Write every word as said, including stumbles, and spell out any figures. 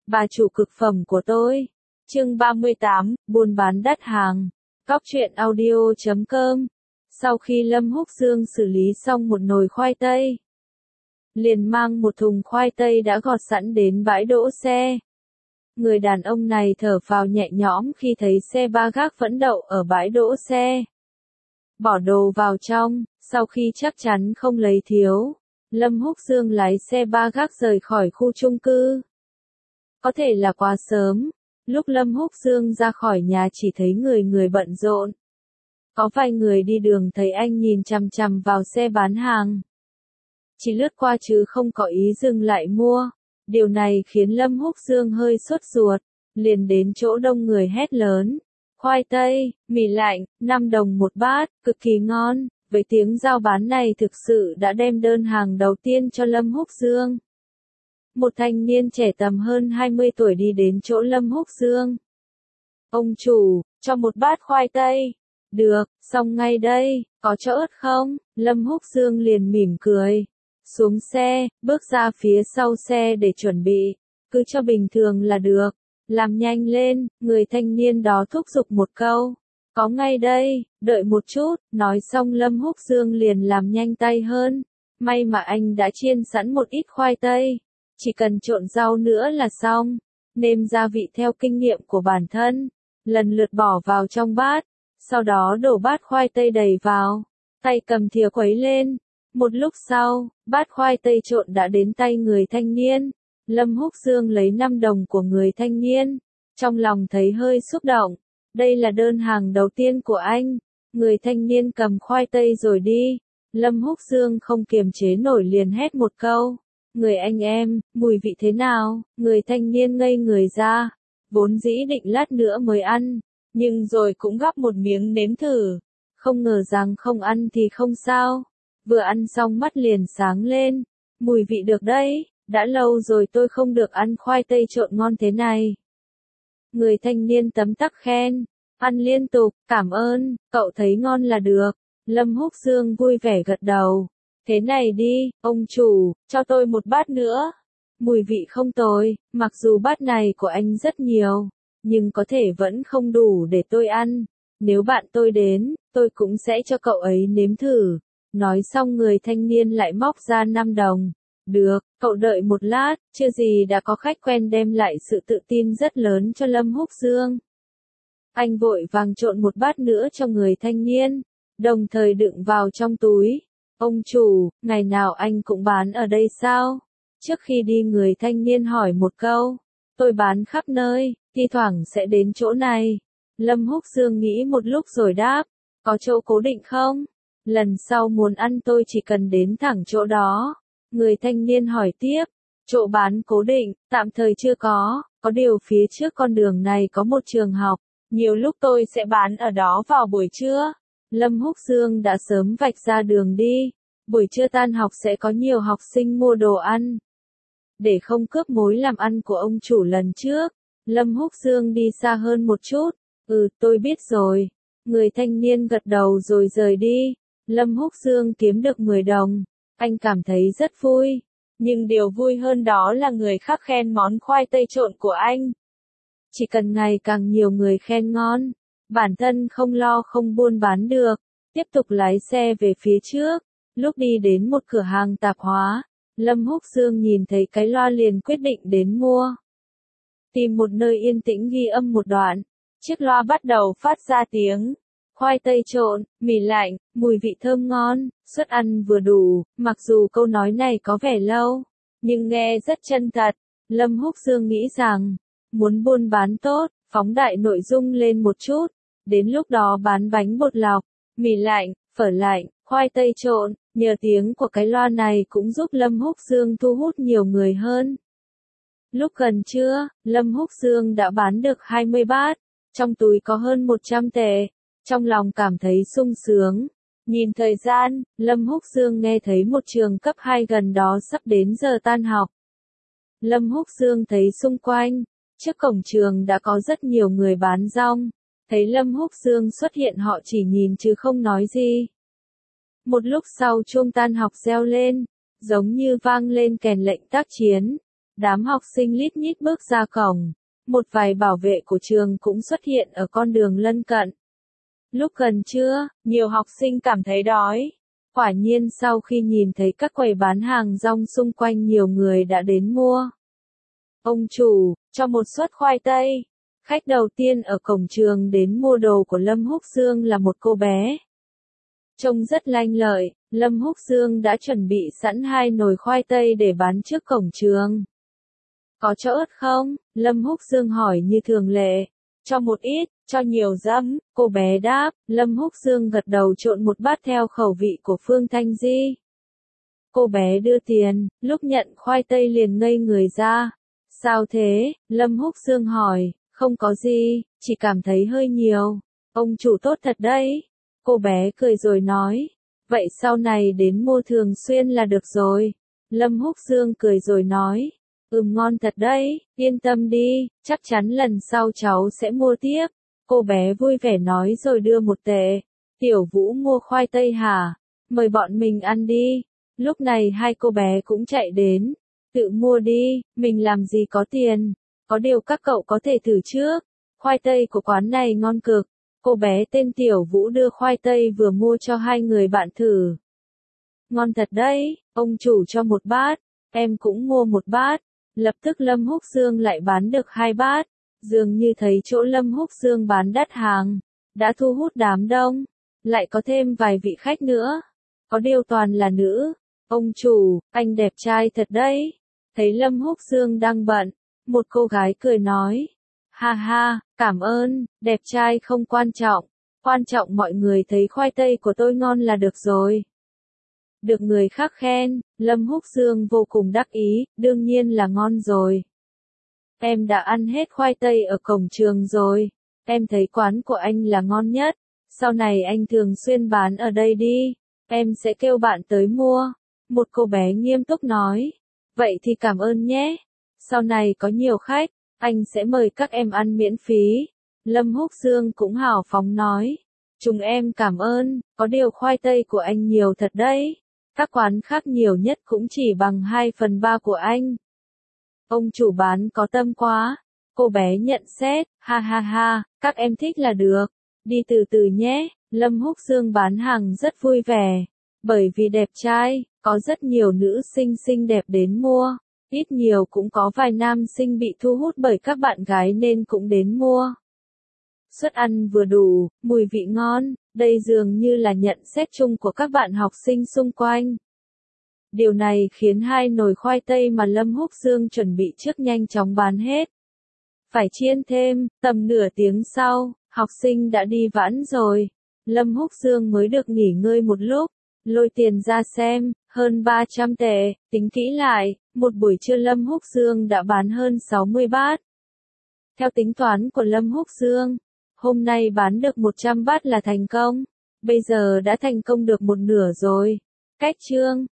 bà chủ cực phẩm của tôi. Chương ba mươi tám, buôn bán đắt hàng. Cóc truyện audio chấm com. Sau khi Lâm Húc Dương xử lý xong một nồi khoai tây, liền mang một thùng khoai tây đã gọt sẵn đến bãi đỗ xe. Người đàn ông này thở phào nhẹ nhõm khi thấy xe ba gác vẫn đậu ở bãi đỗ xe. Bỏ đồ vào trong, sau khi chắc chắn không lấy thiếu, Lâm Húc Dương lái xe ba gác rời khỏi khu chung cư. Có thể là quá sớm, lúc Lâm Húc Dương ra khỏi nhà chỉ thấy người người bận rộn. Có vài người đi đường thấy anh nhìn chằm chằm vào xe bán hàng, chỉ lướt qua chứ không có ý dừng lại mua. Điều này khiến Lâm Húc Dương hơi sốt ruột, liền đến chỗ đông người hét lớn. Khoai tây, mì lạnh, năm đồng một bát, cực kỳ ngon. Với tiếng giao bán này thực sự đã đem đơn hàng đầu tiên cho Lâm Húc Dương. Một thanh niên trẻ tầm hơn hai mươi tuổi đi đến chỗ Lâm Húc Dương. Ông chủ, cho một bát khoai tây. Được, xong ngay đây, có cho ớt không? Lâm Húc Dương liền mỉm cười. Xuống xe, bước ra phía sau xe để chuẩn bị. Cứ cho bình thường là được. Làm nhanh lên, người thanh niên đó thúc giục một câu. Có ngay đây, đợi một chút, nói xong Lâm Húc Dương liền làm nhanh tay hơn. May mà anh đã chiên sẵn một ít khoai tây. Chỉ cần trộn rau nữa là xong. Nêm gia vị theo kinh nghiệm của bản thân. Lần lượt bỏ vào trong bát. Sau đó đổ bát khoai tây đầy vào. Tay cầm thìa khuấy lên. Một lúc sau, bát khoai tây trộn đã đến tay người thanh niên. Lâm Húc Dương lấy năm đồng của người thanh niên. Trong lòng thấy hơi xúc động. Đây là đơn hàng đầu tiên của anh. Người thanh niên cầm khoai tây rồi đi. Lâm Húc Dương không kiềm chế nổi liền hét một câu. Người anh em, mùi vị thế nào? Người thanh niên ngây người ra. Vốn dĩ định lát nữa mới ăn. Nhưng rồi cũng gắp một miếng nếm thử. Không ngờ rằng không ăn thì không sao. Vừa ăn xong mắt liền sáng lên. Mùi vị được đấy. Đã lâu rồi tôi không được ăn khoai tây trộn ngon thế này. Người thanh niên tấm tắc khen. Ăn liên tục, cảm ơn, cậu thấy ngon là được. Lâm Húc Dương vui vẻ gật đầu. Thế này đi, ông chủ, cho tôi một bát nữa. Mùi vị không tồi, mặc dù bát này của anh rất nhiều, nhưng có thể vẫn không đủ để tôi ăn. Nếu bạn tôi đến, tôi cũng sẽ cho cậu ấy nếm thử. Nói xong người thanh niên lại móc ra năm đồng. Được, cậu đợi một lát, chưa gì đã có khách quen đem lại sự tự tin rất lớn cho Lâm Húc Dương. Anh vội vàng trộn một bát nữa cho người thanh niên, đồng thời đựng vào trong túi. Ông chủ, ngày nào anh cũng bán ở đây sao? Trước khi đi người thanh niên hỏi một câu. Tôi bán khắp nơi, thi thoảng sẽ đến chỗ này. Lâm Húc Dương nghĩ một lúc rồi đáp. Có chỗ cố định không? Lần sau muốn ăn tôi chỉ cần đến thẳng chỗ đó. Người thanh niên hỏi tiếp. Chỗ bán cố định, tạm thời chưa có. Có điều phía trước con đường này có một trường học. Nhiều lúc tôi sẽ bán ở đó vào buổi trưa. Lâm Húc Dương đã sớm vạch ra đường đi. Buổi trưa tan học sẽ có nhiều học sinh mua đồ ăn. Để không cướp mối làm ăn của ông chủ lần trước, Lâm Húc Dương đi xa hơn một chút. Ừ, tôi biết rồi. Người thanh niên gật đầu rồi rời đi. Lâm Húc Dương kiếm được mười đồng. Anh cảm thấy rất vui. Nhưng điều vui hơn đó là người khác khen món khoai tây trộn của anh. Chỉ cần ngày càng nhiều người khen ngon, bản thân không lo không buôn bán được. Tiếp tục lái xe về phía trước. Lúc đi đến một cửa hàng tạp hóa, Lâm Húc Dương nhìn thấy cái loa liền quyết định đến mua. Tìm một nơi yên tĩnh ghi âm một đoạn. Chiếc loa bắt đầu phát ra tiếng. Khoai tây trộn, mì lạnh, mùi vị thơm ngon, suất ăn vừa đủ. Mặc dù câu nói này có vẻ lâu, nhưng nghe rất chân thật. Lâm Húc Dương nghĩ rằng, muốn buôn bán tốt, phóng đại nội dung lên một chút. Đến lúc đó bán bánh bột lọc, mì lạnh, phở lạnh, khoai tây trộn. Nhờ tiếng của cái loa này cũng giúp Lâm Húc Dương thu hút nhiều người hơn. Lúc gần trưa, Lâm Húc Dương đã bán được hai mươi bát. Trong túi có hơn một trăm tệ. Trong lòng cảm thấy sung sướng. Nhìn thời gian, Lâm Húc Dương nghe thấy một trường cấp hai gần đó sắp đến giờ tan học. Lâm Húc Dương thấy xung quanh, trước cổng trường đã có rất nhiều người bán rong. Thấy Lâm Húc Dương xuất hiện họ chỉ nhìn chứ không nói gì. Một lúc sau chuông tan học reo lên, giống như vang lên kèn lệnh tác chiến. Đám học sinh lít nhít bước ra cổng. Một vài bảo vệ của trường cũng xuất hiện ở con đường lân cận. Lúc gần trưa, nhiều học sinh cảm thấy đói. Quả nhiên sau khi nhìn thấy các quầy bán hàng rong xung quanh nhiều người đã đến mua. Ông chủ, cho một suất khoai tây. Khách đầu tiên ở cổng trường đến mua đồ của Lâm Húc Dương là một cô bé. Trông rất lanh lợi, Lâm Húc Dương đã chuẩn bị sẵn hai nồi khoai tây để bán trước cổng trường. Có cho ớt không? Lâm Húc Dương hỏi như thường lệ. Cho một ít, cho nhiều dẫm, cô bé đáp. Lâm Húc Dương gật đầu trộn một bát theo khẩu vị của Phương Thanh Di. Cô bé đưa tiền, lúc nhận khoai tây liền ngây người ra. Sao thế? Lâm Húc Dương hỏi. Không có gì, chỉ cảm thấy hơi nhiều. Ông chủ tốt thật đấy. Cô bé cười rồi nói. Vậy sau này đến mua thường xuyên là được rồi. Lâm Húc Dương cười rồi nói. Ừm ngon thật đấy, yên tâm đi, chắc chắn lần sau cháu sẽ mua tiếp. Cô bé vui vẻ nói rồi đưa một tệ. Tiểu Vũ mua khoai tây hả? Mời bọn mình ăn đi. Lúc này hai cô bé cũng chạy đến. Tự mua đi, mình làm gì có tiền. Có điều các cậu có thể thử trước. Khoai tây của quán này ngon cực. Cô bé tên Tiểu Vũ đưa khoai tây vừa mua cho hai người bạn thử. Ngon thật đấy, ông chủ cho một bát. Em cũng mua một bát. Lập tức Lâm Húc Dương lại bán được hai bát. Dường như thấy chỗ Lâm Húc Dương bán đắt hàng. Đã thu hút đám đông. Lại có thêm vài vị khách nữa. Có điều toàn là nữ. Ông chủ, anh đẹp trai thật đấy. Thấy Lâm Húc Dương đang bận. Một cô gái cười nói. Ha ha, cảm ơn, đẹp trai không quan trọng. Quan trọng mọi người thấy khoai tây của tôi ngon là được rồi. Được người khác khen, Lâm Húc Dương vô cùng đắc ý, đương nhiên là ngon rồi. Em đã ăn hết khoai tây ở cổng trường rồi. Em thấy quán của anh là ngon nhất. Sau này anh thường xuyên bán ở đây đi. Em sẽ kêu bạn tới mua. Một cô bé nghiêm túc nói. Vậy thì cảm ơn nhé. Sau này có nhiều khách, anh sẽ mời các em ăn miễn phí. Lâm Húc Dương cũng hào phóng nói. Chúng em cảm ơn, có điều khoai tây của anh nhiều thật đấy. Các quán khác nhiều nhất cũng chỉ bằng hai phần ba của anh. Ông chủ bán có tâm quá. Cô bé nhận xét, ha ha ha, các em thích là được. Đi từ từ nhé. Lâm Húc Dương bán hàng rất vui vẻ. Bởi vì đẹp trai, có rất nhiều nữ sinh xinh đẹp đến mua. Ít nhiều cũng có vài nam sinh bị thu hút bởi các bạn gái nên cũng đến mua. Suất ăn vừa đủ, mùi vị ngon, đây dường như là nhận xét chung của các bạn học sinh xung quanh. Điều này khiến hai nồi khoai tây mà Lâm Húc Dương chuẩn bị trước nhanh chóng bán hết. Phải chiên thêm, tầm nửa tiếng sau, học sinh đã đi vãn rồi. Lâm Húc Dương mới được nghỉ ngơi một lúc, lôi tiền ra xem, hơn ba trăm tệ, tính kỹ lại, một buổi trưa Lâm Húc Dương đã bán hơn sáu mươi bát. Theo tính toán của Lâm Húc Dương, hôm nay bán được một trăm bát là thành công, bây giờ đã thành công được một nửa rồi. Cách chương